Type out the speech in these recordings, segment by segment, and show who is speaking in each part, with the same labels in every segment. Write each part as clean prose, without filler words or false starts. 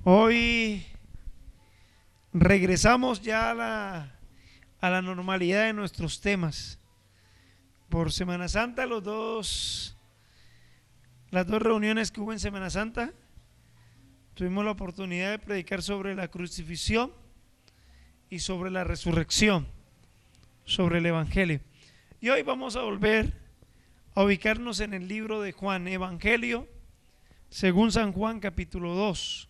Speaker 1: Hoy regresamos ya a la normalidad de nuestros temas. Por Semana Santa, las dos reuniones que hubo en Semana Santa, tuvimos la oportunidad de predicar sobre la crucifixión y sobre la resurrección, sobre el Evangelio. Y hoy vamos a volver a ubicarnos en el libro de Juan, Evangelio según San Juan, capítulo 2.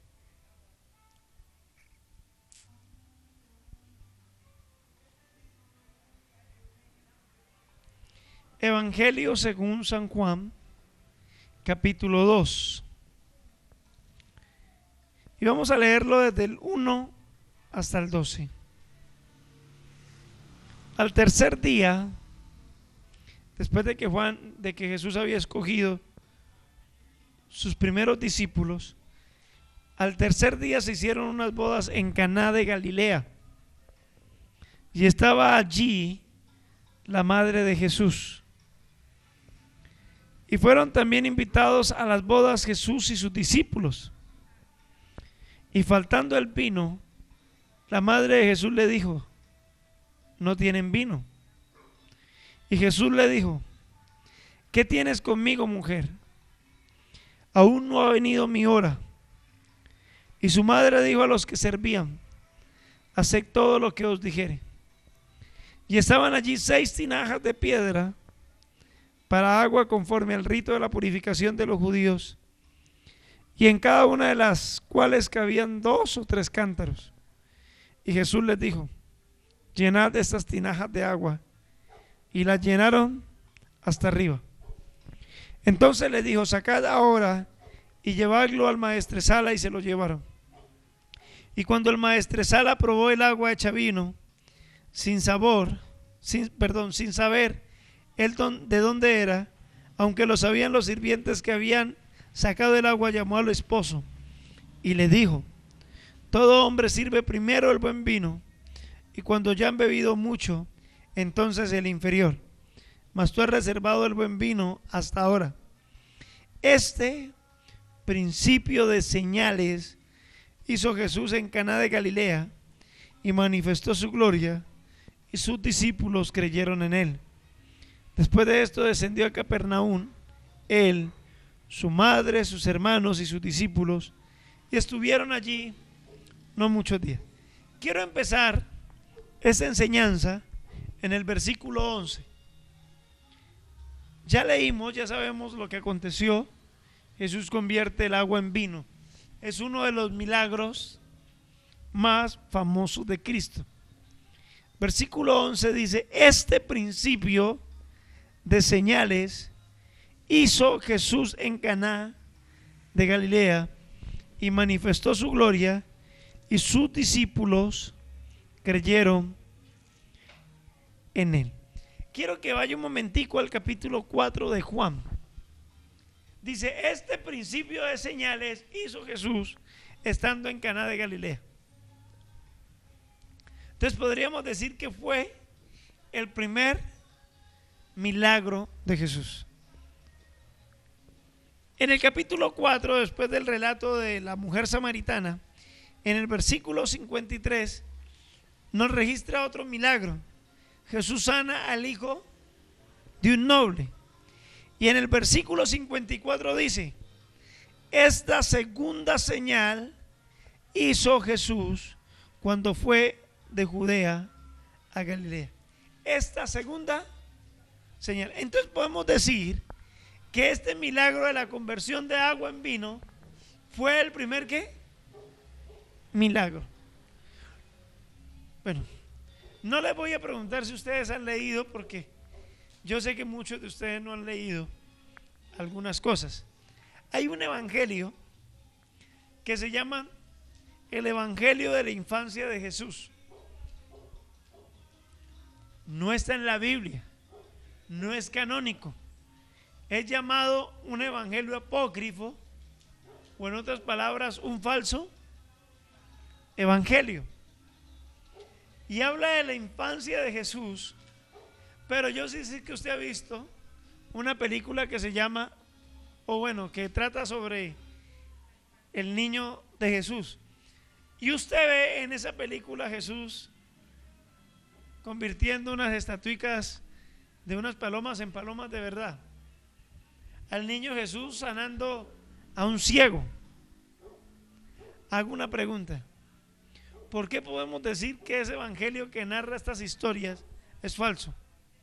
Speaker 1: Evangelio según San Juan, capítulo 2. Y vamos a leerlo desde el 1 hasta el 12. Al tercer día, después de que Jesús había escogido sus primeros discípulos, al tercer día se hicieron unas bodas en Caná de Galilea. Y estaba allí la madre de Jesús. Y fueron también invitados a las bodas Jesús y sus discípulos. Y faltando el vino, la madre de Jesús le dijo: no tienen vino. Y Jesús le dijo: ¿qué tienes conmigo, mujer? Aún no ha venido mi hora. Y su madre dijo a los que servían: haced todo lo que os dijere. Y estaban allí 6 tinajas de piedra para agua conforme al rito de la purificación de los judíos, y en cada una de las cuales cabían 2 o 3 cántaros. Y Jesús les dijo: llenad estas tinajas de agua. Y las llenaron hasta arriba. Entonces les dijo: sacad ahora y llevadlo al maestresala. Y se lo llevaron. Y cuando el maestresala probó el agua hecha vino, sin saber él de dónde era, aunque lo sabían los sirvientes que habían sacado el agua, llamó al esposo y le dijo: todo hombre sirve primero el buen vino, y cuando ya han bebido mucho, entonces el inferior. Mas tú has reservado el buen vino hasta ahora. Este principio de señales hizo Jesús en Caná de Galilea y manifestó su gloria, y sus discípulos creyeron en él. Después de esto descendió a Capernaum, él, su madre, sus hermanos y sus discípulos, y estuvieron allí no muchos días. Quiero empezar esta enseñanza en el versículo 11. Ya leímos, ya sabemos lo que aconteció. Jesús convierte el agua en vino. Es uno de los milagros más famosos de Cristo. Versículo 11 dice: este principio de señales hizo Jesús en Caná de Galilea y manifestó su gloria, y sus discípulos creyeron en él. Quiero que vaya un momentico al capítulo 4 de Juan. Dice: este principio de señales hizo Jesús estando en Caná de Galilea. Entonces podríamos decir que fue el primer milagro de Jesús. En el capítulo 4, después del relato de la mujer samaritana, en el versículo 53 nos registra otro milagro. Jesús sana al hijo de un noble. Y en el versículo 54 dice: esta segunda señal hizo Jesús cuando fue de Judea a Galilea. Esta segunda señal. Entonces podemos decir que este milagro de la conversión de agua en vino fue el primer ¿qué? Milagro. Bueno, no les voy a preguntar si ustedes han leído, porque yo sé que muchos de ustedes no han leído algunas cosas. Hay un evangelio que se llama el Evangelio de la infancia de Jesús. No está en la Biblia, no es canónico. Es llamado un evangelio apócrifo, o en otras palabras, un falso evangelio. Y habla de la infancia de Jesús. Pero yo sí sé que usted ha visto una película que se llama, o bueno, que trata sobre el niño de Jesús. Y usted ve en esa película a Jesús convirtiendo unas estatuicas de unas palomas en palomas de verdad. Al niño Jesús sanando a un ciego. Hago una pregunta. ¿Por qué podemos decir que ese evangelio que narra estas historias es falso?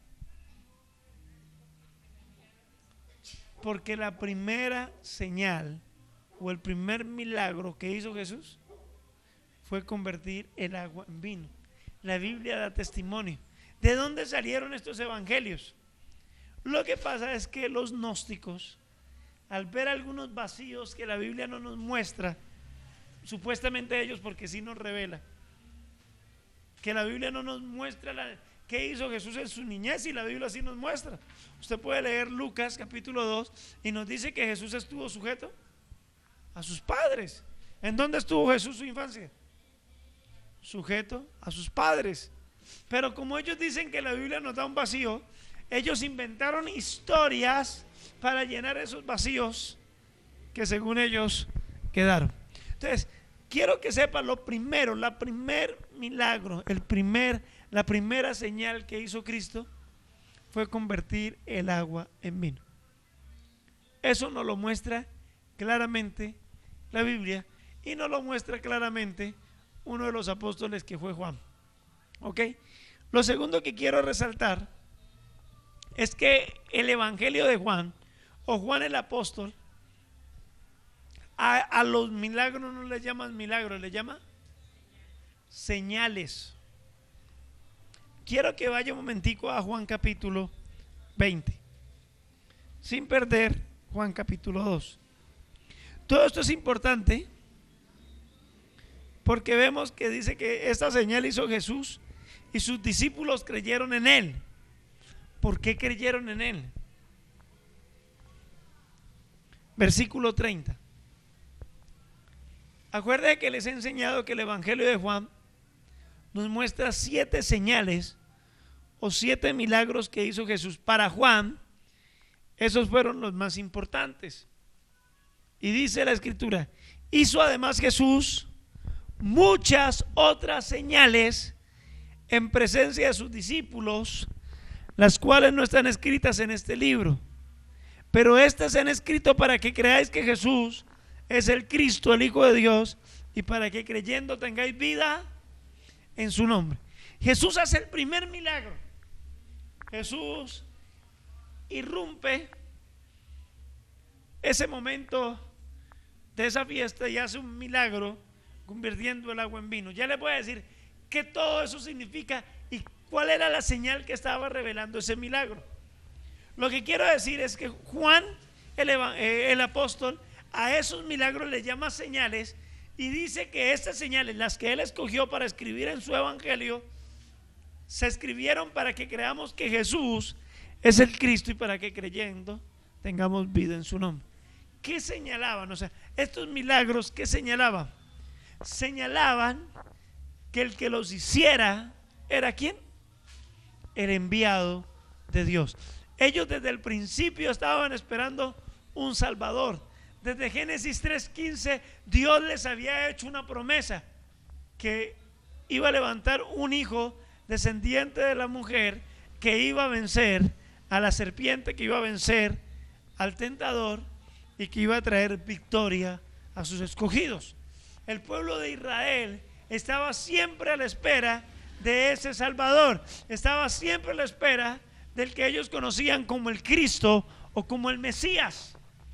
Speaker 1: Porque la primera señal o el primer milagro que hizo Jesús fue convertir el agua en vino. La Biblia da testimonio. ¿De dónde salieron estos evangelios? Lo que pasa es que los gnósticos, al ver algunos vacíos que la Biblia no nos muestra, supuestamente ellos, porque sí nos revela, que la Biblia no nos muestra qué hizo Jesús en su niñez, y la Biblia sí nos muestra. Usted puede leer Lucas capítulo 2 y nos dice que Jesús estuvo sujeto a sus padres. ¿En dónde estuvo Jesús su infancia? Sujeto a sus padres. Pero como ellos dicen que la Biblia nos da un vacío, ellos inventaron historias para llenar esos vacíos que según ellos quedaron. Entonces, quiero que sepan lo primero, la primer milagro, la primera señal que hizo Cristo fue convertir el agua en vino. Eso nos lo muestra claramente la Biblia, y nos lo muestra claramente uno de los apóstoles, que fue Juan. ¿Ok? Lo segundo que quiero resaltar es que el evangelio de Juan, o Juan el apóstol, a los milagros no le llaman milagros, le llama señales. Quiero que vaya un momentico a Juan capítulo 20, sin perder Juan capítulo 2. Todo esto es importante porque vemos que dice que esta señal hizo Jesús y sus discípulos creyeron en él. ¿Por qué creyeron en él? Versículo 30. Acuérdense que les he enseñado que el evangelio de Juan nos muestra 7 señales o 7 milagros que hizo Jesús. Para Juan, esos fueron los más importantes. Y dice la escritura: hizo además Jesús muchas otras señales en presencia de sus discípulos, las cuales no están escritas en este libro, pero estas se han escrito para que creáis que Jesús es el Cristo, el Hijo de Dios, y para que creyendo tengáis vida en su nombre. Jesús hace el primer milagro. Jesús irrumpe ese momento de esa fiesta y hace un milagro convirtiendo el agua en vino. Ya les voy a decir qué todo eso significa y cuál era la señal que estaba revelando ese milagro. Lo que quiero decir es que Juan, el apóstol, a esos milagros le llama señales, y dice que estas señales, las que él escogió para escribir en su evangelio, se escribieron para que creamos que Jesús es el Cristo y para que creyendo tengamos vida en su nombre. ¿Qué señalaban? O sea, estos milagros, ¿qué señalaban? Señalaban que el que los hiciera era ¿quién? El enviado de Dios. Ellos desde el principio estaban esperando un Salvador. Desde Génesis 3:15 Dios les había hecho una promesa que iba a levantar un hijo descendiente de la mujer, que iba a vencer a la serpiente, que iba a vencer al tentador y que iba a traer victoria a sus escogidos. El pueblo de Israel estaba siempre a la espera de ese Salvador, estaba siempre a la espera del que ellos conocían como el Cristo o como el Mesías.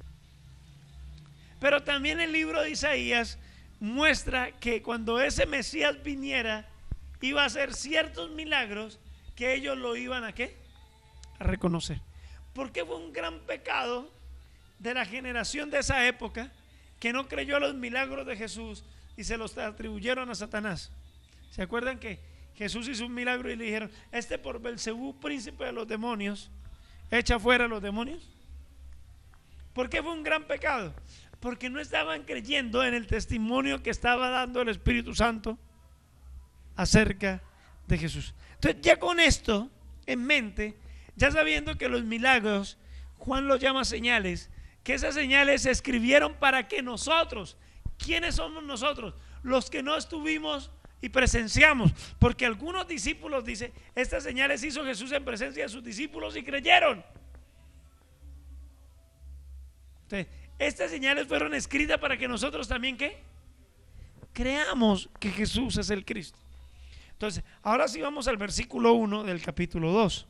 Speaker 1: Pero también el libro de Isaías muestra que cuando ese Mesías viniera, iba a hacer ciertos milagros que ellos lo iban a ¿qué? A reconocer. Porque fue un gran pecado de la generación de esa época que no creyó a los milagros de Jesús y se los atribuyeron a Satanás. ¿Se acuerdan que Jesús hizo un milagro y le dijeron: este por Belcebú, príncipe de los demonios, echa fuera a los demonios? ¿Por qué fue un gran pecado? Porque no estaban creyendo en el testimonio que estaba dando el Espíritu Santo acerca de Jesús. Entonces, ya con esto en mente, ya sabiendo que los milagros Juan los llama señales, que esas señales se escribieron para que nosotros, ¿Quiénes somos nosotros? Los que no estuvimos y presenciamos, porque algunos discípulos dicen, estas señales hizo Jesús en presencia de sus discípulos y creyeron. Entonces, estas señales fueron escritas para que nosotros también, ¿qué? Creamos que Jesús es el Cristo. Entonces, ahora sí vamos al versículo 1 del capítulo 2.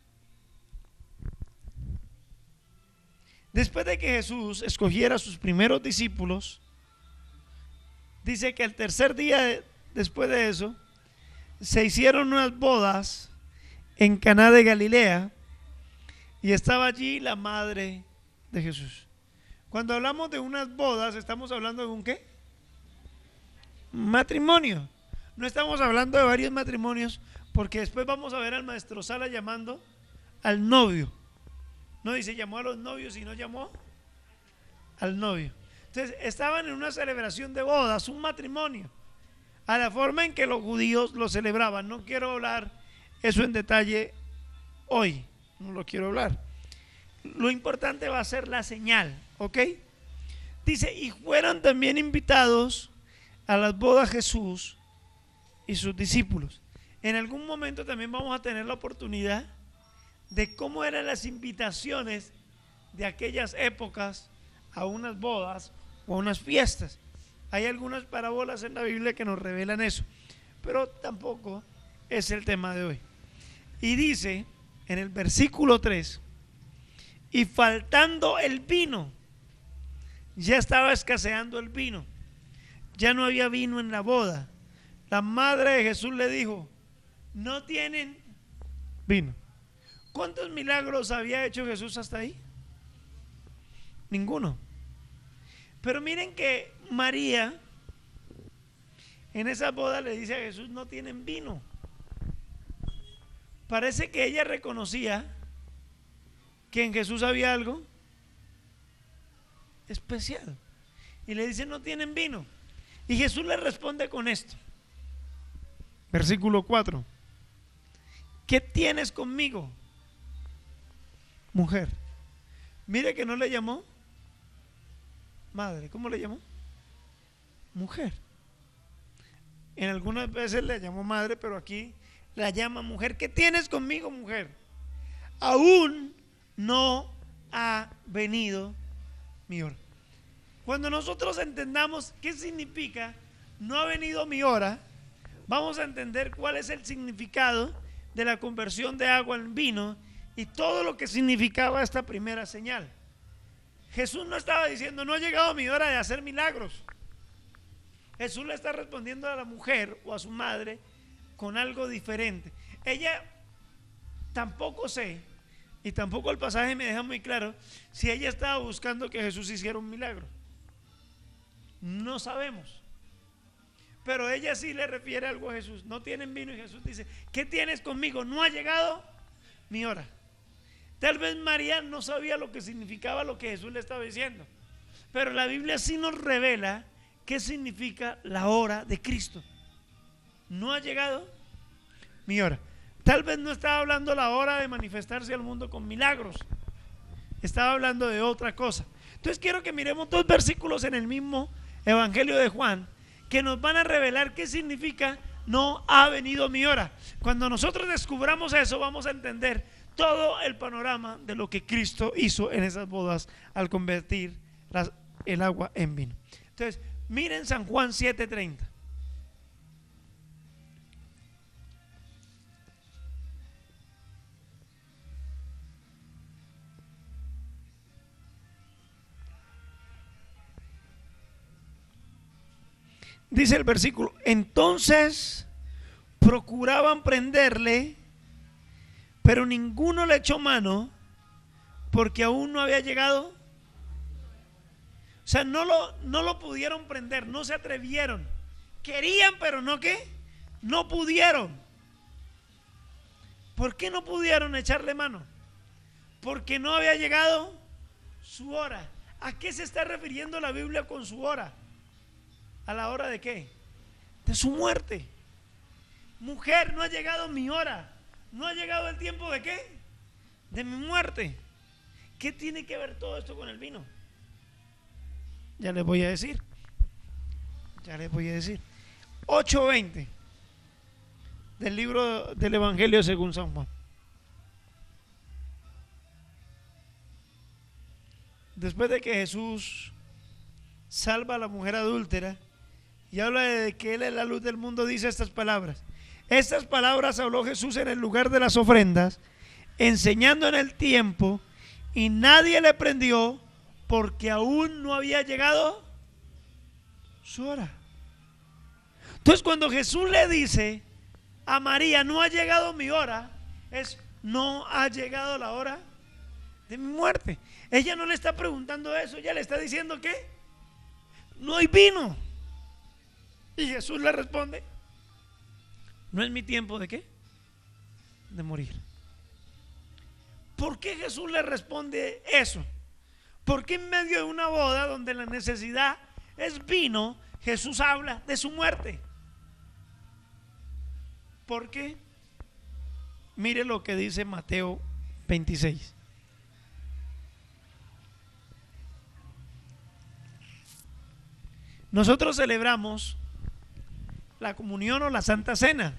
Speaker 1: Después de que Jesús escogiera a sus primeros discípulos, dice que el tercer día después de eso, se hicieron unas bodas en Caná de Galilea y estaba allí la madre de Jesús. Cuando hablamos de unas bodas, estamos hablando de un ¿qué? Matrimonio. No estamos hablando de varios matrimonios, porque después vamos a ver al maestro Sala llamando al novio. No dice llamó a los novios, sino llamó al novio. Entonces estaban en una celebración de bodas, un matrimonio, a la forma en que los judíos lo celebraban. No quiero hablar eso en detalle hoy, no lo quiero hablar. Lo importante va a ser la señal, ¿ok? Dice, y fueron también invitados a las bodas Jesús y sus discípulos. En algún momento también vamos a tener la oportunidad de cómo eran las invitaciones de aquellas épocas a unas bodas o a unas fiestas. Hay algunas parábolas en la Biblia que nos revelan eso, pero tampoco es el tema de hoy. Y dice en el versículo 3, y faltando el vino, ya estaba escaseando el vino, ya no había vino en la boda. La madre de Jesús le dijo, no tienen vino. ¿Cuántos milagros había hecho Jesús hasta ahí? Ninguno. Pero miren que María en esa boda le dice a Jesús, no tienen vino. Parece que ella reconocía que en Jesús había algo especial. Y le dice, no tienen vino. Y Jesús le responde con esto. Versículo 4. ¿Qué tienes conmigo, mujer? Mire que no le llamó madre. ¿Cómo le llamó? Mujer. En algunas veces le llamó madre, pero aquí la llama mujer. ¿Qué tienes conmigo, mujer? Aún no ha venido mi hora. Cuando nosotros entendamos qué significa no ha venido mi hora, vamos a entender cuál es el significado de la conversión de agua en vino y todo lo que significaba esta primera señal. Jesús no estaba diciendo no ha llegado mi hora de hacer milagros. Jesús le está respondiendo a la mujer o a su madre con algo diferente. Ella tampoco sé, y tampoco el pasaje me deja muy claro, si ella estaba buscando que Jesús hiciera un milagro. No sabemos. Pero ella sí le refiere algo a Jesús. No tienen vino y Jesús dice, ¿qué tienes conmigo? No ha llegado mi hora. Tal vez María no sabía lo que significaba lo que Jesús le estaba diciendo, pero la Biblia sí nos revela qué significa la hora de Cristo. No ha llegado mi hora. Tal vez no estaba hablando la hora de manifestarse al mundo con milagros, estaba hablando de otra cosa. Entonces quiero que miremos dos versículos en el mismo Evangelio de Juan que nos van a revelar qué significa no ha venido mi hora. Cuando nosotros descubramos eso, vamos a entender todo el panorama de lo que Cristo hizo en esas bodas al convertir el agua en vino. Entonces, miren San Juan 7:30. Dice el versículo, entonces procuraban prenderle, pero ninguno le echó mano porque aún no había llegado. O sea, no lo pudieron prender, no se atrevieron. Querían, pero no ¿qué? No pudieron. ¿Por qué no pudieron echarle mano? Porque no había llegado su hora. ¿A qué se está refiriendo la Biblia con su hora? ¿A la hora de qué? De su muerte. Mujer, no ha llegado mi hora. No ha llegado el tiempo de qué? De mi muerte. ¿Qué tiene que ver todo esto con el vino? Ya les voy a decir. Ya les voy a decir. 8:20 del libro del Evangelio según San Juan. Después de que Jesús salva a la mujer adúltera y habla de que Él es la luz del mundo, dice estas palabras. Estas palabras habló Jesús en el lugar de las ofrendas, enseñando en el tiempo, y nadie le prendió porque aún no había llegado su hora. Entonces, cuando Jesús le dice a María, no ha llegado mi hora, es no ha llegado la hora de mi muerte. Ella no le está preguntando eso, ella le está diciendo que no hay vino. Y Jesús le responde, no es mi tiempo de qué, de morir. ¿Por qué Jesús le responde eso? Porque en medio de una boda donde la necesidad es vino, Jesús habla de su muerte? Porque mire lo que dice Mateo 26. Nosotros celebramos la comunión o la Santa Cena,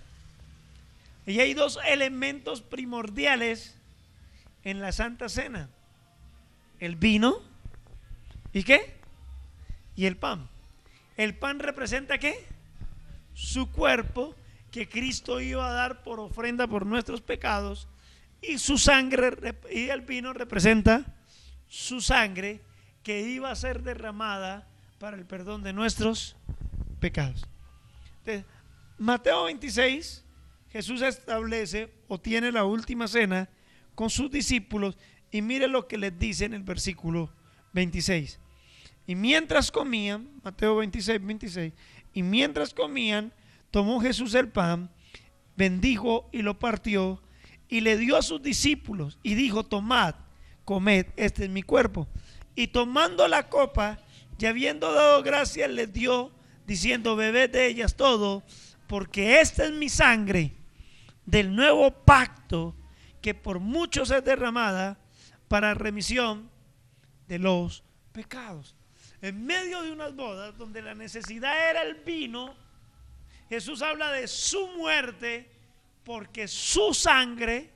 Speaker 1: y hay dos elementos primordiales en la Santa Cena: el vino y ¿qué? Y el pan. El pan representa ¿qué? Su cuerpo que Cristo iba a dar por ofrenda por nuestros pecados, y su sangre, y el vino representa su sangre que iba a ser derramada para el perdón de nuestros pecados. Entonces, Mateo 26, Jesús establece o tiene la última cena con sus discípulos, y mire lo que les dice en el versículo 26. Y mientras comían, Mateo 26, 26, y mientras comían, tomó Jesús el pan, bendijo y lo partió, y le dio a sus discípulos y dijo: tomad, comed, este es mi cuerpo. Y tomando la copa y habiendo dado gracias, les dio, diciendo: bebed de ellas todo, porque esta es mi sangre del nuevo pacto, que por muchos es derramada para remisión de los pecados. En medio de unas bodas donde la necesidad era el vino, Jesús habla de su muerte, porque su sangre,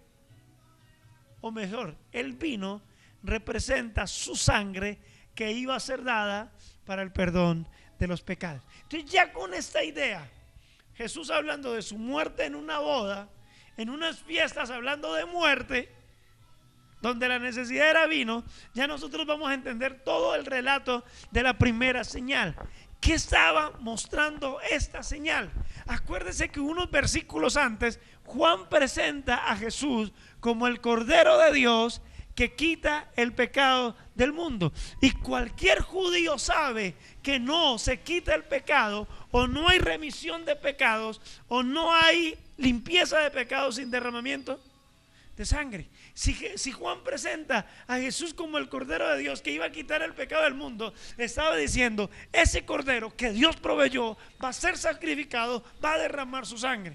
Speaker 1: o mejor, el vino representa su sangre que iba a ser dada para el perdón de los pecados. Entonces, ya con esta idea, Jesús hablando de su muerte en una boda, en unas fiestas hablando de muerte, donde la necesidad era vino, ya nosotros vamos a entender todo el relato de la primera señal. ¿Qué estaba mostrando esta señal? Acuérdese que unos versículos antes, Juan presenta a Jesús como el Cordero de Dios que quita el pecado del mundo. Y cualquier judío sabe que no se quita el pecado, o no hay remisión de pecados, o no hay limpieza de pecados sin derramamiento de sangre. Si Juan presenta a Jesús como el Cordero de Dios que iba a quitar el pecado del mundo, estaba diciendo: ese Cordero que Dios proveyó va a ser sacrificado, va a derramar su sangre.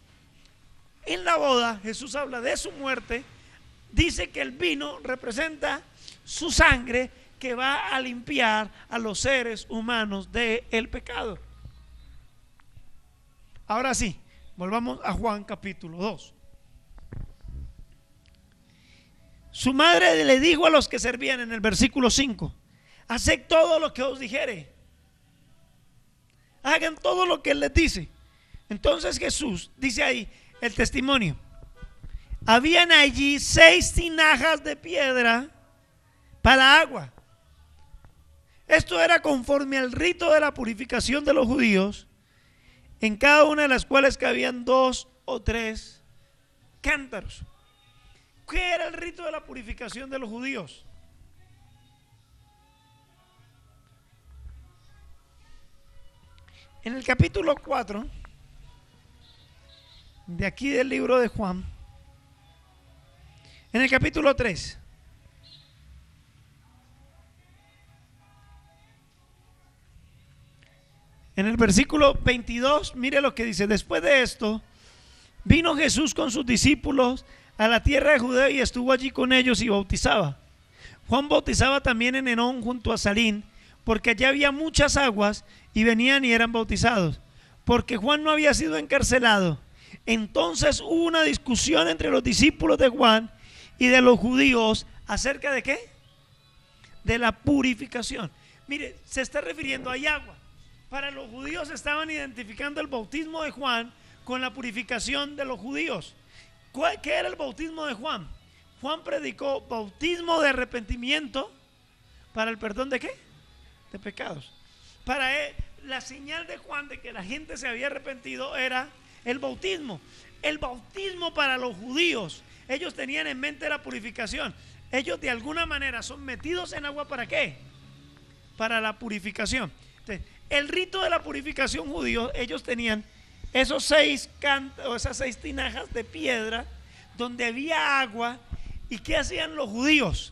Speaker 1: En la boda Jesús habla de su muerte, dice que el vino representa su sangre que va a limpiar a los seres humanos del pecado. Ahora sí, volvamos a Juan capítulo 2. Su madre le dijo a los que servían en el versículo 5: haced todo lo que os dijere, hagan todo lo que él les dice. Entonces Jesús, dice ahí el testimonio: habían allí 6 tinajas de piedra para agua. Esto era conforme al rito de la purificación de los judíos, en cada una de las cuales cabían 2 o 3 cántaros. ¿Qué era el rito de la purificación de los judíos? En el capítulo 4 de aquí del libro de Juan, en el capítulo 3, en el versículo 22, mire lo que dice: después de esto, vino Jesús con sus discípulos a la tierra de Judea y estuvo allí con ellos y bautizaba. Juan bautizaba también en Enón junto a Salín, porque allá había muchas aguas, y venían y eran bautizados, porque Juan no había sido encarcelado. Entonces hubo una discusión entre los discípulos de Juan y de los judíos acerca de ¿qué? De la purificación. Mire, se está refiriendo, hay agua. Para los judíos estaban identificando el bautismo de Juan con la purificación de los judíos. ¿Qué era el bautismo de Juan? Juan predicó bautismo de arrepentimiento para el perdón de ¿qué? De pecados. Para él, la señal de Juan de que la gente se había arrepentido era el bautismo. El bautismo para los judíos, ellos tenían en mente la purificación. Ellos de alguna manera son metidos en agua ¿para qué? Para la purificación. Entonces, el rito de la purificación judío, ellos tenían esos esas 6 tinajas de piedra donde había agua. ¿Y qué hacían los judíos?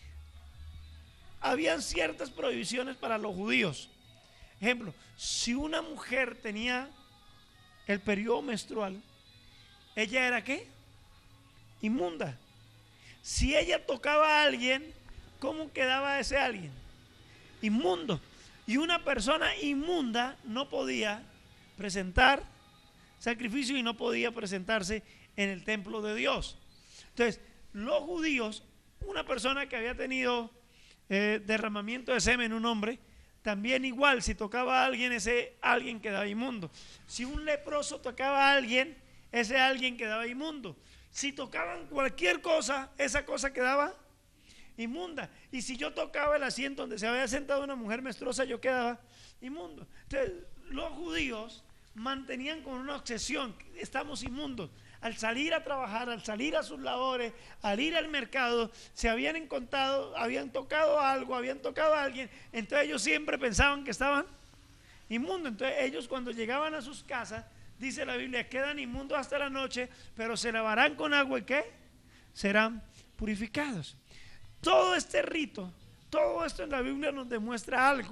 Speaker 1: Habían ciertas prohibiciones para los judíos. Ejemplo, si una mujer tenía el periodo menstrual, ella era ¿qué? Inmunda. Si ella tocaba a alguien, ¿cómo quedaba ese alguien? Inmundo. Y una persona inmunda no podía presentar sacrificio y no podía presentarse en el templo de Dios. Entonces, los judíos, una persona que había tenido derramamiento de semen, un hombre, también igual, si tocaba a alguien, ese alguien quedaba inmundo. Si un leproso tocaba a alguien, ese alguien quedaba inmundo. Si tocaban cualquier cosa, esa cosa quedaba inmunda. Y si yo tocaba el asiento donde se había sentado una mujer menstruosa, yo quedaba inmundo. Entonces, los judíos mantenían con una obsesión: estamos inmundos. Al salir a trabajar, al salir a sus labores, al ir al mercado, se habían encontrado, habían tocado algo, habían tocado a alguien. Entonces ellos siempre pensaban que estaban inmundos. Entonces ellos, cuando llegaban a sus casas, dice la Biblia, quedan inmundos hasta la noche, pero se lavarán con agua y ¿qué? Serán purificados. Todo este rito, todo esto en la Biblia nos demuestra algo.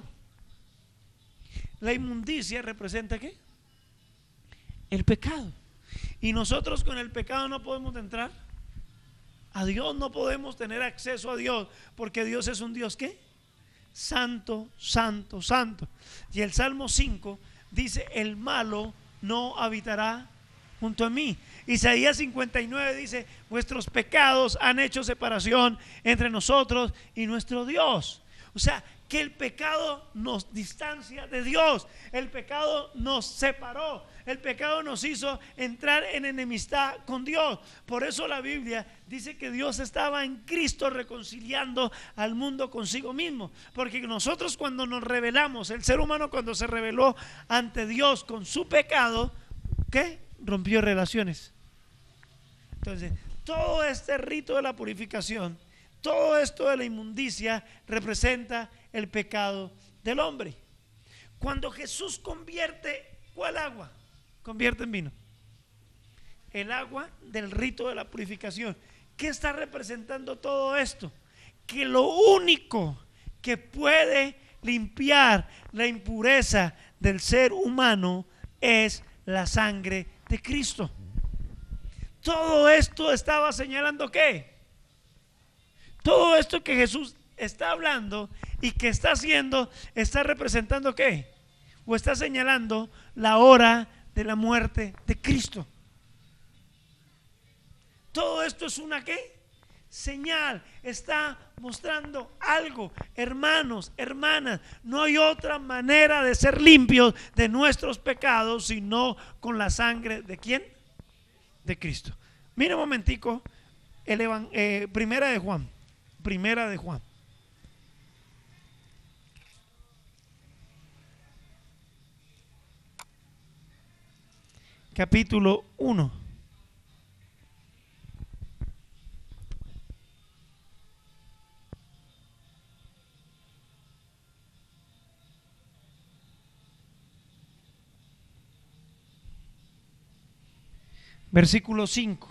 Speaker 1: La inmundicia representa ¿qué? El pecado. Y nosotros con el pecado no podemos entrar a Dios, no podemos tener acceso a Dios, porque Dios es un Dios ¿qué? Santo, santo, santo. Y el Salmo 5 dice: el malo no habitará junto a mí. Isaías 59 dice: vuestros pecados han hecho separación entre nosotros y nuestro Dios. O sea, que el pecado nos distancia de Dios, el pecado nos separó, el pecado nos hizo entrar en enemistad con Dios. Por eso la Biblia dice que Dios estaba en Cristo reconciliando al mundo consigo mismo, porque nosotros cuando nos rebelamos, el ser humano cuando se rebeló ante Dios con su pecado, ¿qué? Rompió relaciones. Entonces, todo este rito de la purificación, todo esto de la inmundicia representa el pecado del hombre. Cuando Jesús convierte, ¿cuál agua? Convierte en vino. El agua del rito de la purificación. ¿Qué está representando todo esto? Que lo único que puede limpiar la impureza del ser humano es la sangre de Cristo. Todo esto estaba señalando ¿qué? Todo esto que Jesús está hablando y que está haciendo, está representando ¿qué? O está señalando la hora de la muerte de Cristo. Todo esto es una ¿qué? Señal, está mostrando algo. Hermanos, hermanas, no hay otra manera de ser limpios de nuestros pecados sino con la sangre ¿de quién? De Cristo. Mira un momentico Primera de Juan. Primera de Juan. Capítulo 1. Versículo 5.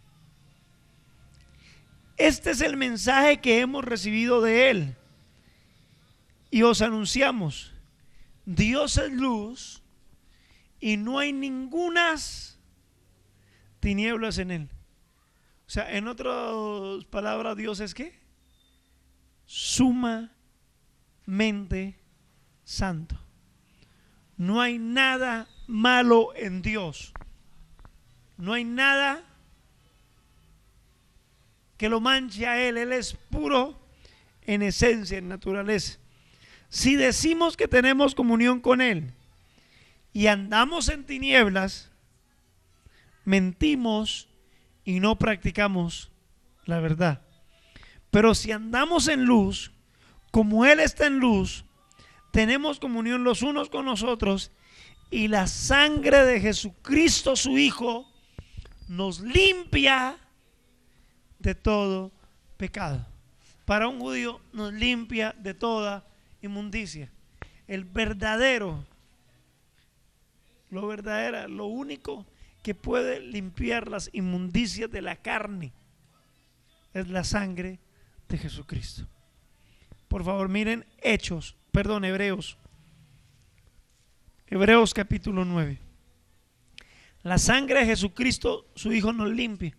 Speaker 1: Este es el mensaje que hemos recibido de Él y os anunciamos: Dios es luz y no hay ningunas tinieblas en Él. O sea, en otras palabras, Dios es ¿qué? Sumamente santo. No hay nada malo en Dios. No hay nada que lo manche a Él. Él es puro en esencia, en naturaleza. Si decimos que tenemos comunión con Él y andamos en tinieblas, mentimos y no practicamos la verdad. Pero si andamos en luz, como Él está en luz, tenemos comunión los unos con los otros, y la sangre de Jesucristo, su Hijo, nos limpia de todo pecado. Para un judío nos limpia de toda inmundicia. Lo único que puede limpiar las inmundicias de la carne es la sangre de Jesucristo. Por favor, miren Hebreos capítulo 9. La sangre de Jesucristo, su Hijo, nos limpia.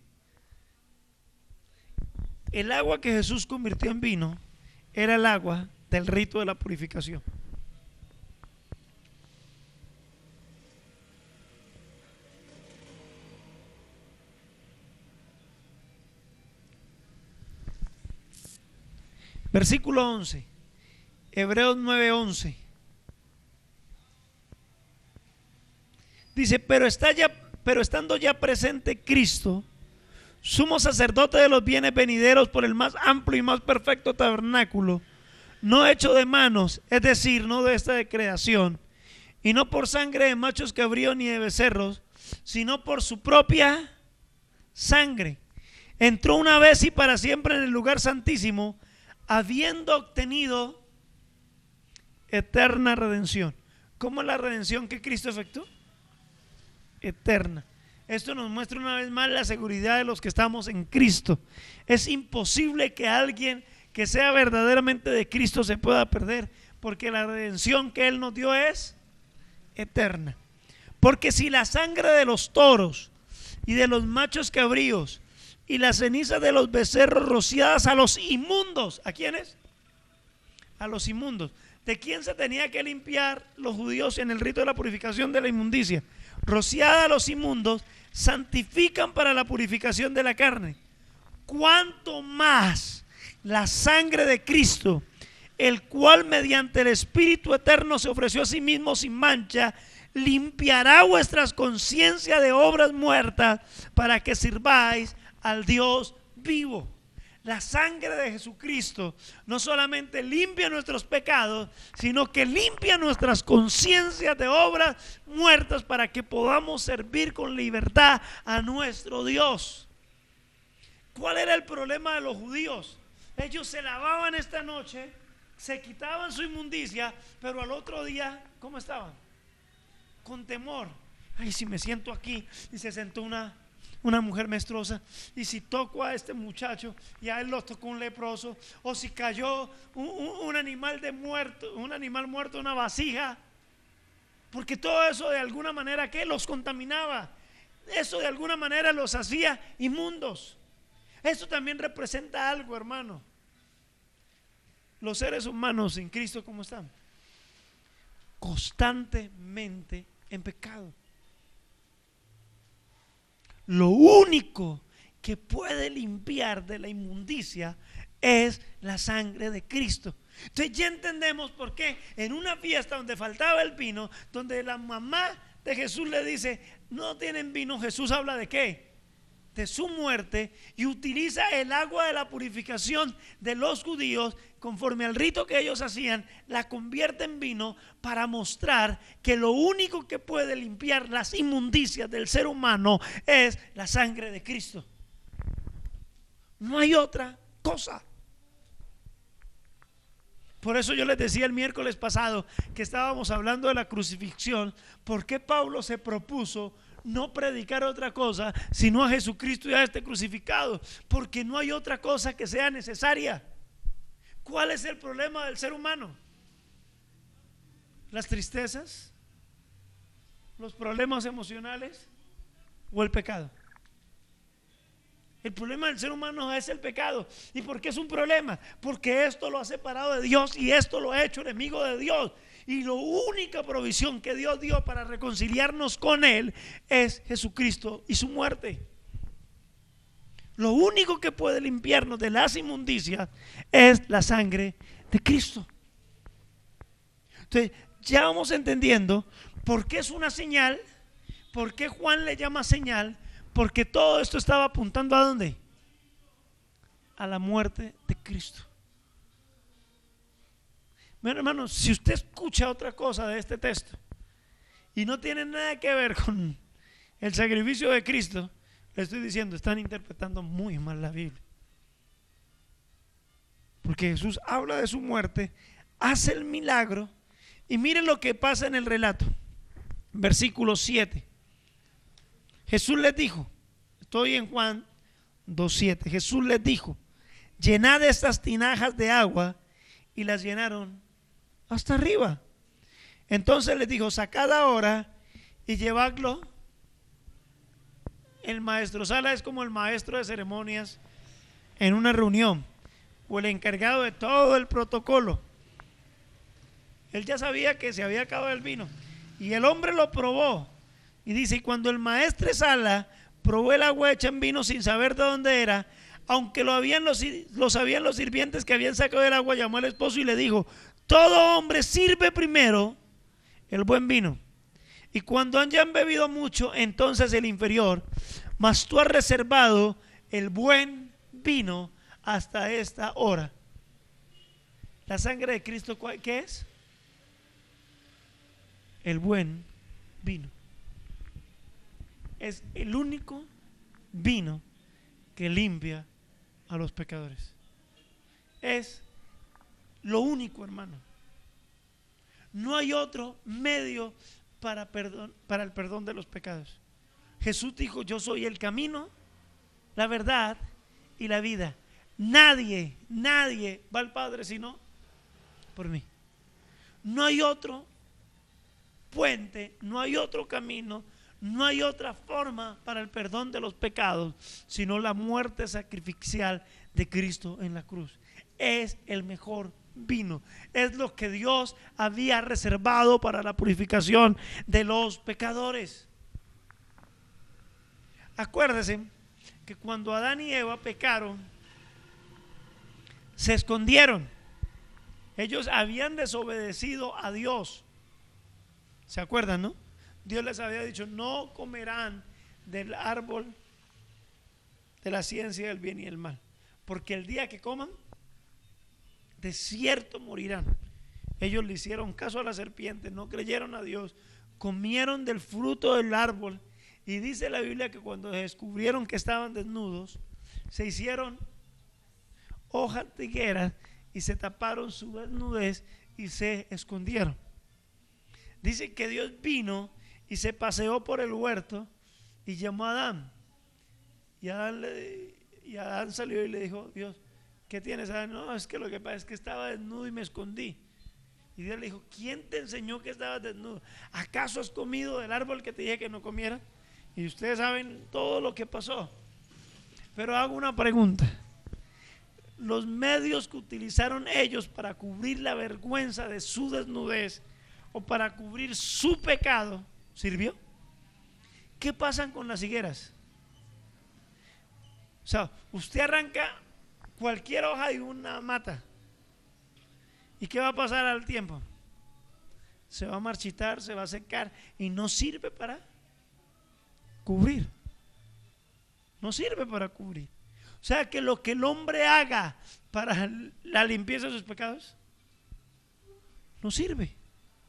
Speaker 1: El agua que Jesús convirtió en vino era el agua del rito de la purificación. Versículo 11, Hebreos 9:11. Dice, pero estando ya presente Cristo, sumo sacerdote de los bienes venideros, por el más amplio y más perfecto tabernáculo, no hecho de manos, es decir, no de esta de creación, y no por sangre de machos cabríos ni de becerros, sino por su propia sangre. Entró una vez y para siempre en el lugar santísimo, habiendo obtenido eterna redención. ¿Cómo es la redención que Cristo efectuó? Eterna. Esto nos muestra una vez más la seguridad de los que estamos en Cristo. Es imposible que alguien que sea verdaderamente de Cristo se pueda perder, porque la redención que Él nos dio es eterna. Porque si la sangre de los toros y de los machos cabríos y las cenizas de los becerros rociadas a los inmundos, ¿a quiénes? A los inmundos. ¿De quién se tenía que limpiar los judíos en el rito de la purificación de la inmundicia? Rociada a los inmundos, santifican para la purificación de la carne. Cuanto más la sangre de Cristo, el cual mediante el Espíritu eterno se ofreció a sí mismo sin mancha, limpiará vuestras conciencias de obras muertas para que sirváis al Dios vivo. La sangre de Jesucristo no solamente limpia nuestros pecados, sino que limpia nuestras conciencias de obras muertas para que podamos servir con libertad a nuestro Dios. ¿Cuál era el problema de los judíos? Ellos se lavaban esta noche, se quitaban su inmundicia, pero al otro día, ¿cómo estaban? Con temor. Ay, si me siento aquí y se sentó una mujer menstruosa, y si toco a este muchacho y a él lo tocó un leproso, o si cayó un animal muerto, una vasija, porque todo eso de alguna manera que los contaminaba, eso de alguna manera los hacía inmundos. Esto también representa algo, hermano. Los seres humanos en Cristo, ¿cómo están? Constantemente en pecado. Lo único que puede limpiar de la inmundicia es la sangre de Cristo. Entonces ya entendemos por qué en una fiesta donde faltaba el vino, donde la mamá de Jesús le dice no tienen vino, Jesús habla de qué? De su muerte, y utiliza el agua de la purificación de los judíos conforme al rito que ellos hacían, la convierte en vino para mostrar que lo único que puede limpiar las inmundicias del ser humano es la sangre de Cristo. No hay otra cosa. Por eso yo les decía el miércoles pasado que estábamos hablando de la crucifixión, ¿por qué Pablo se propuso no predicar otra cosa sino a Jesucristo y a este crucificado? Porque no hay otra cosa que sea necesaria. ¿Cuál es el problema del ser humano? ¿Las tristezas? ¿Los problemas emocionales? ¿O el pecado? El problema del ser humano es el pecado. ¿Y por qué es un problema? Porque esto lo ha separado de Dios y esto lo ha hecho enemigo de Dios. Y la única provisión que Dios dio para reconciliarnos con Él es Jesucristo y su muerte. Lo único que puede limpiarnos de las inmundicias es la sangre de Cristo. Entonces ya vamos entendiendo por qué es una señal, por qué Juan le llama señal, porque todo esto estaba apuntando ¿a dónde? A la muerte de Cristo. Bueno, hermanos, si usted escucha otra cosa de este texto y no tiene nada que ver con el sacrificio de Cristo, le estoy diciendo, están interpretando muy mal la Biblia. Porque Jesús habla de su muerte, hace el milagro, y miren lo que pasa en el relato. Versículo 7. Jesús les dijo, estoy en Juan 2:7. Jesús les dijo: llenad estas tinajas de agua, y las llenaron hasta arriba. Entonces les dijo: sacad ahora y llevadlo. El maestro Sala es como el maestro de ceremonias en una reunión, o el encargado de todo el protocolo. Él ya sabía que se había acabado el vino, y el hombre lo probó, y dice: y cuando el maestro Sala probó el agua hecha en vino sin saber de dónde era, aunque lo sabían los sirvientes que habían sacado el agua, llamó al esposo y le dijo: todo hombre sirve primero el buen vino, y cuando hayan bebido mucho, entonces el inferior, mas tú has reservado el buen vino hasta esta hora. La sangre de Cristo, ¿qué es? El buen vino. Es el único vino que limpia a los pecadores. Es lo único, hermano. No hay otro medio para el perdón de los pecados. Jesús dijo: yo soy el camino, la verdad y la vida. Nadie va al Padre sino por mí. No hay otro puente, no hay otro camino, no hay otra forma para el perdón de los pecados sino la muerte sacrificial de Cristo en la cruz. Es el mejor vino, es lo que Dios había reservado para la purificación de los pecadores. Acuérdense que cuando Adán y Eva pecaron, se escondieron. Ellos habían desobedecido a Dios. ¿Se acuerdan, no? Dios les había dicho: no comerán del árbol de la ciencia del bien y el mal, porque el día que coman, de cierto morirán. Ellos le hicieron caso a la serpiente, no creyeron a Dios, comieron del fruto del árbol, y dice la Biblia que cuando descubrieron que estaban desnudos, se hicieron hojas de higuera y se taparon su desnudez y se escondieron. Dice que Dios vino y se paseó por el huerto y llamó a Adán. Y Adán salió y le dijo: Dios, ¿qué tienes, Adán? No, es que lo que pasa es que estaba desnudo y me escondí. Y Dios le dijo: ¿quién te enseñó que estabas desnudo? ¿Acaso has comido del árbol que te dije que no comiera? Y ustedes saben todo lo que pasó. Pero hago una pregunta: los medios que utilizaron ellos para cubrir la vergüenza de su desnudez o para cubrir su pecado, ¿sirvió? ¿Qué pasa con las higueras? O sea, usted arranca cualquier hoja de una mata, ¿y qué va a pasar al tiempo? Se va a marchitar, se va a secar, y no sirve para cubrir. No sirve para cubrir. O sea que lo que el hombre haga para la limpieza de sus pecados no sirve.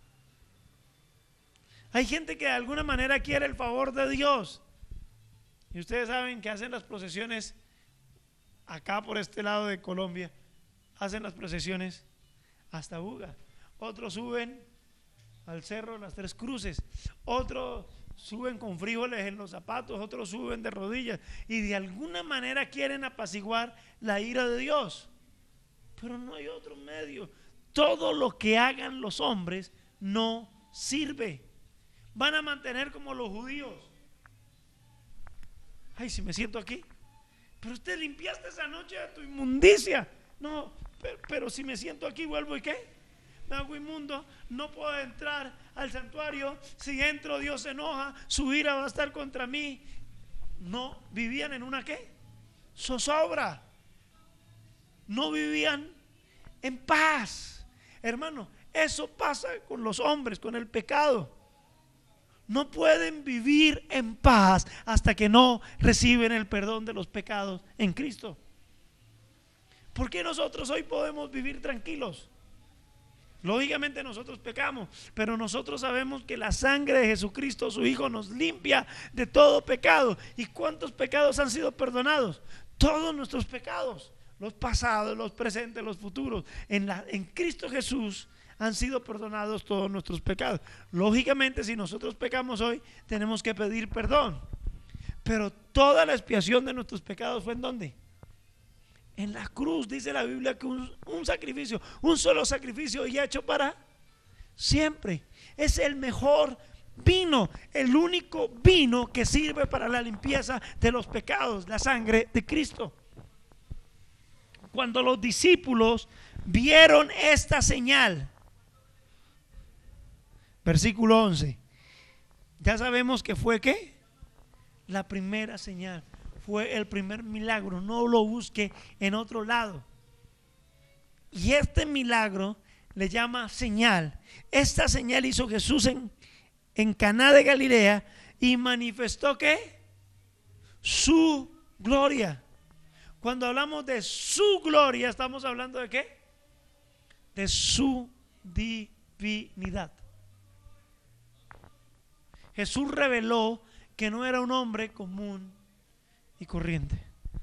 Speaker 1: Hay gente que de alguna manera quiere el favor de Dios, y ustedes saben que hacen las procesiones acá por este lado de Colombia, hacen las procesiones hasta Buga. Otros suben al cerro de las Tres Cruces, otros suben con frijoles en los zapatos, otros suben de rodillas, y de alguna manera quieren apaciguar la ira de Dios. Pero no hay otro medio. Todo lo que hagan los hombres no sirve. Van a mantener como los judíos: ay, si me siento aquí, pero usted limpiaste esa noche de tu inmundicia. No, pero si me siento aquí, vuelvo, ¿y qué? me hago inmundo, no puedo entrar al santuario, si entro Dios se enoja, su ira va a estar contra mí. No vivían en una ¿qué? Zozobra. No vivían en paz. Hermano, eso pasa con los hombres, con el pecado. No pueden vivir en paz hasta que no reciben el perdón de los pecados en Cristo. ¿Por qué nosotros hoy podemos vivir tranquilos? Lógicamente nosotros pecamos, pero nosotros sabemos que la sangre de Jesucristo, su Hijo, nos limpia de todo pecado. ¿Y cuántos pecados han sido perdonados? Todos nuestros pecados, los pasados, los presentes, los futuros. En Cristo Jesús han sido perdonados todos nuestros pecados. Lógicamente, si nosotros pecamos hoy, tenemos que pedir perdón. Pero toda la expiación de nuestros pecados fue ¿en dónde? En la cruz. Dice la Biblia que un sacrificio, un solo sacrificio y hecho para siempre. Es el mejor vino, el único vino que sirve para la limpieza de los pecados, la sangre de Cristo. Cuando los discípulos vieron esta señal, versículo 11, ya sabemos que fue ¿qué? La primera señal, fue el primer milagro. No lo busque en otro lado. Y este milagro le llama señal. Esta señal hizo Jesús en Caná de Galilea y manifestó ¿qué? Su gloria. Cuando hablamos de su gloria, estamos hablando ¿de qué? De su divinidad. Jesús reveló que no era un hombre común y corriente,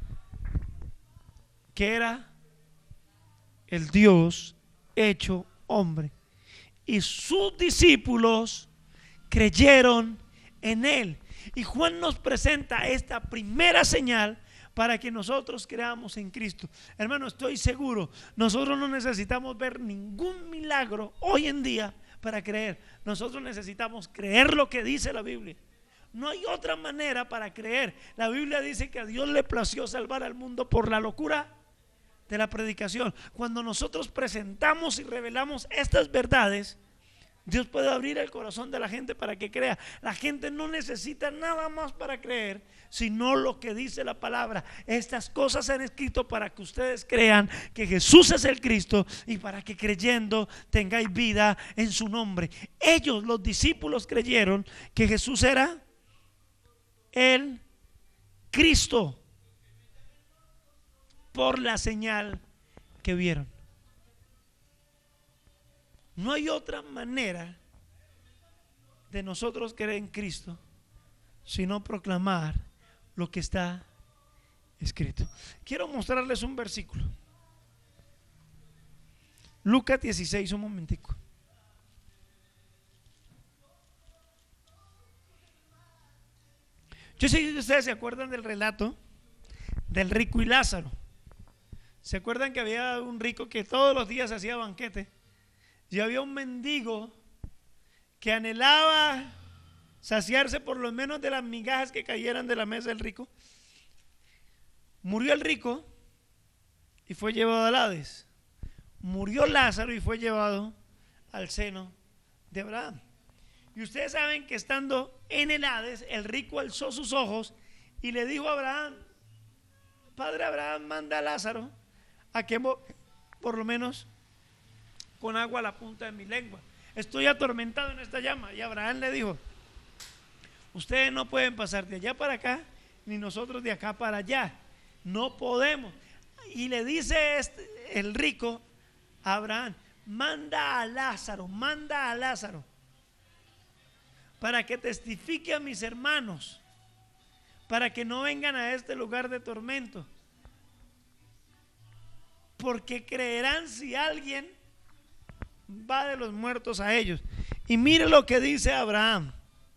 Speaker 1: que era el Dios hecho hombre, y sus discípulos creyeron en él. Y Juan nos presenta esta primera señal para que nosotros creamos en Cristo. Hermano, estoy seguro, nosotros no necesitamos ver ningún milagro hoy en día para creer. Nosotros necesitamos creer lo que dice la Biblia. No hay otra manera para creer. La Biblia dice que a Dios le plació salvar al mundo por la locura de la predicación. Cuando nosotros presentamos y revelamos estas verdades, Dios puede abrir el corazón de la gente para que crea. La gente no necesita nada más para creer, sino lo que dice la palabra. Estas cosas se han escrito para que ustedes crean que Jesús es el Cristo y para que creyendo tengáis vida en su nombre. Ellos, los discípulos, creyeron que Jesús era el Cristo por la señal que vieron. No hay otra manera de nosotros creer en Cristo sino proclamar lo que está escrito. Quiero mostrarles un versículo. Lucas 16, un momentico. Yo sé que ustedes se acuerdan del relato del rico y Lázaro. ¿Se acuerdan que había un rico que todos los días hacía banquete? Y había un mendigo que anhelaba saciarse por lo menos de las migajas que cayeran de la mesa del rico. Murió el rico y fue llevado al Hades. Murió Lázaro y fue llevado al seno de Abraham. Y ustedes saben que estando en el Hades, el rico alzó sus ojos y le dijo a Abraham: Padre Abraham, manda a Lázaro a que por lo menos con agua a la punta de mi lengua. Estoy atormentado en esta llama. Y Abraham le dijo: ustedes no pueden pasar de allá para acá, ni nosotros de acá para allá. No podemos. Y le dice el rico a Abraham: manda a Lázaro para que testifique a mis hermanos, para que no vengan a este lugar de tormento, porque creerán si alguien va de los muertos a ellos. Y mire lo que dice Abraham,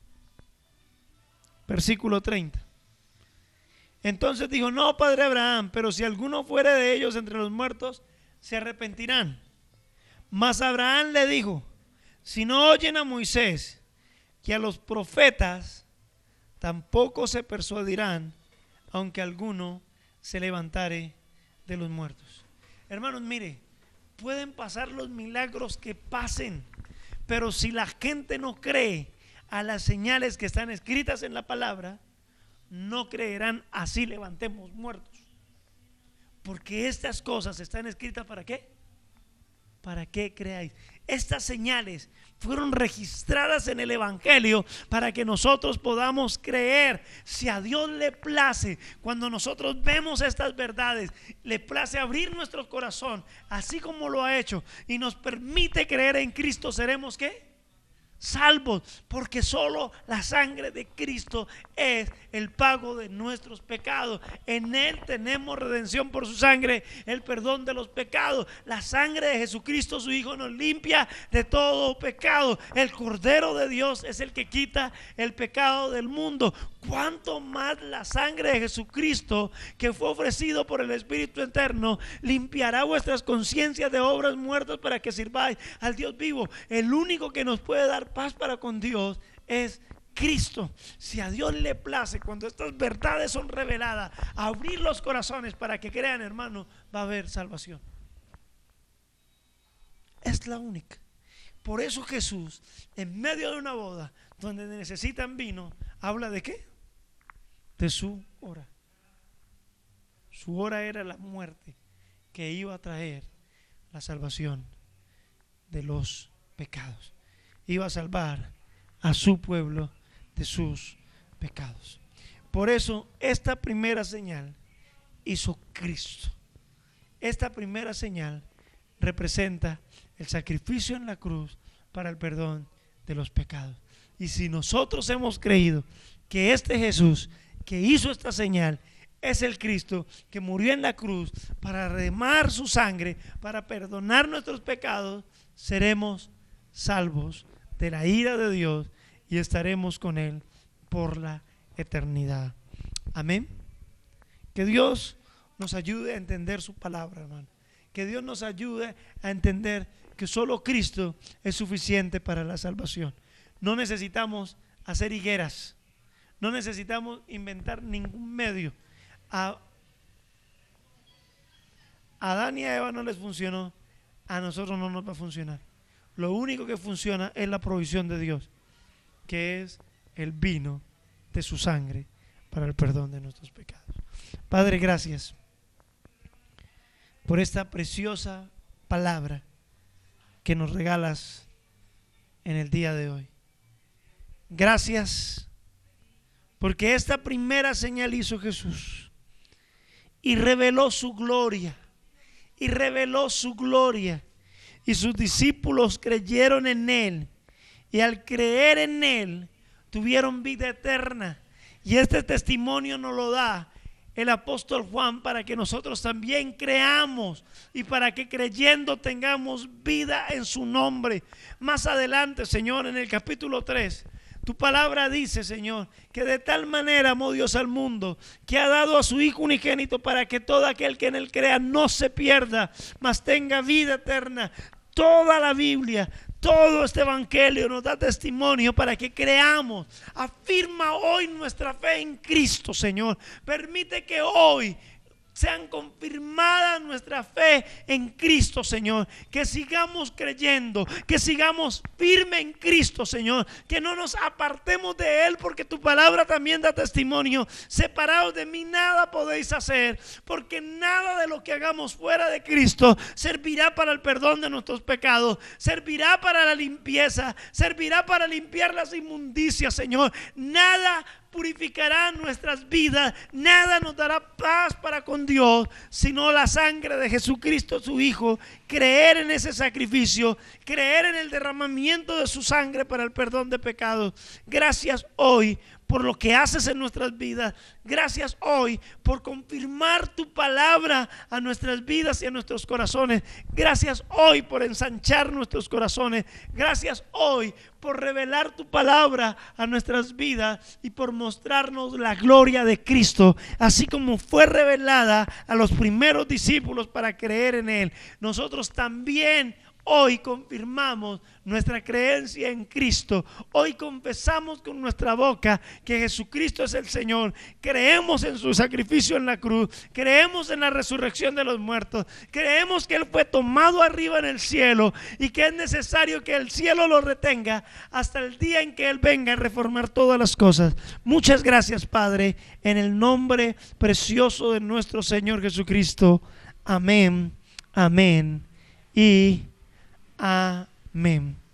Speaker 1: versículo 30. Entonces dijo: no, padre Abraham, pero si alguno fuere de ellos entre los muertos, se arrepentirán. Mas Abraham le dijo: si no oyen a Moisés y a los profetas, tampoco se persuadirán, aunque alguno se levantare de los muertos. Hermanos, mire, pueden pasar los milagros que pasen, pero si la gente no cree a las señales que están escritas en la palabra, no creerán así levantemos muertos. Porque estas cosas están escritas ¿para qué? Para que creáis. Estas señales fueron registradas en el Evangelio para que nosotros podamos creer. Si a Dios le place, cuando nosotros vemos estas verdades, le place abrir nuestro corazón, así como lo ha hecho, y nos permite creer en Cristo, seremos ¿qué? Salvos, porque solo la sangre de Cristo es el pago de nuestros pecados. En Él tenemos redención por su sangre, el perdón de los pecados. La sangre de Jesucristo, su Hijo, nos limpia de todo pecado. El Cordero de Dios es el que quita el pecado del mundo. Cuánto más la sangre de Jesucristo, que fue ofrecido por el Espíritu eterno, limpiará vuestras conciencias de obras muertas para que sirváis al Dios vivo. El único que nos puede dar paz para con Dios es Cristo. Si a Dios le place, cuando estas verdades son reveladas, abrir los corazones para que crean, hermano, va a haber salvación. Es la única. Por eso Jesús, en medio de una boda donde necesitan vino, habla de ¿qué? De su hora. Su hora era la muerte que iba a traer la salvación de los pecados. Iba a salvar a su pueblo de sus pecados. Por eso esta primera señal hizo Cristo. Esta primera señal representa el sacrificio en la cruz para el perdón de los pecados. Y si nosotros hemos creído que este Jesús que hizo esta señal es el Cristo que murió en la cruz para derramar su sangre, para perdonar nuestros pecados, seremos salvos de la ira de Dios y estaremos con Él por la eternidad. Amén. Que Dios nos ayude a entender su palabra, hermano. Que Dios nos ayude a entender que solo Cristo es suficiente para la salvación. No necesitamos hacer higueras, no necesitamos inventar ningún medio. A Adán y a Eva no les funcionó, a nosotros no nos va a funcionar. Lo único que funciona es la provisión de Dios, que es el vino de su sangre para el perdón de nuestros pecados. Padre, gracias por esta preciosa palabra que nos regalas en el día de hoy. Gracias porque esta primera señal hizo Jesús y reveló su gloria, y sus discípulos creyeron en Él, y al creer en Él tuvieron vida eterna. Y este testimonio nos lo da el apóstol Juan para que nosotros también creamos y para que creyendo tengamos vida en su nombre. Más adelante, Señor, en el capítulo 3, tu palabra dice, Señor, que de tal manera amó Dios al mundo, que ha dado a su Hijo unigénito para que todo aquel que en Él crea no se pierda, mas tenga vida eterna. Toda la Biblia, todo este evangelio nos da testimonio para que creamos. Afirma hoy nuestra fe en Cristo, Señor. Permite que hoy sean confirmadas nuestra fe en Cristo, Señor. Que sigamos creyendo, que sigamos firme en Cristo, Señor. Que no nos apartemos de Él, porque tu palabra también da testimonio. Separados de mí nada podéis hacer, porque nada de lo que hagamos fuera de Cristo servirá para el perdón de nuestros pecados, servirá para la limpieza, servirá para limpiar las inmundicias, Señor. Nada purificará nuestras vidas, nada nos dará paz para con Dios, sino la sangre de Jesucristo su Hijo. Creer en ese sacrificio, creer en el derramamiento de su sangre para el perdón de pecados. Gracias hoy por lo que haces en nuestras vidas. Gracias hoy por confirmar tu palabra a nuestras vidas y a nuestros corazones. Gracias hoy por ensanchar nuestros corazones. Gracias hoy por revelar tu palabra a nuestras vidas y por mostrarnos la gloria de Cristo, así como fue revelada a los primeros discípulos para creer en Él. Nosotros también Hoy confirmamos nuestra creencia en Cristo. Hoy confesamos con nuestra boca que Jesucristo es el Señor. Creemos en su sacrificio en la cruz. Creemos en la resurrección de los muertos. Creemos que Él fue tomado arriba en el cielo y que es necesario que el cielo lo retenga hasta el día en que Él venga a reformar todas las cosas. Muchas gracias, Padre, en el nombre precioso de nuestro Señor Jesucristo. Amén, amén y amén.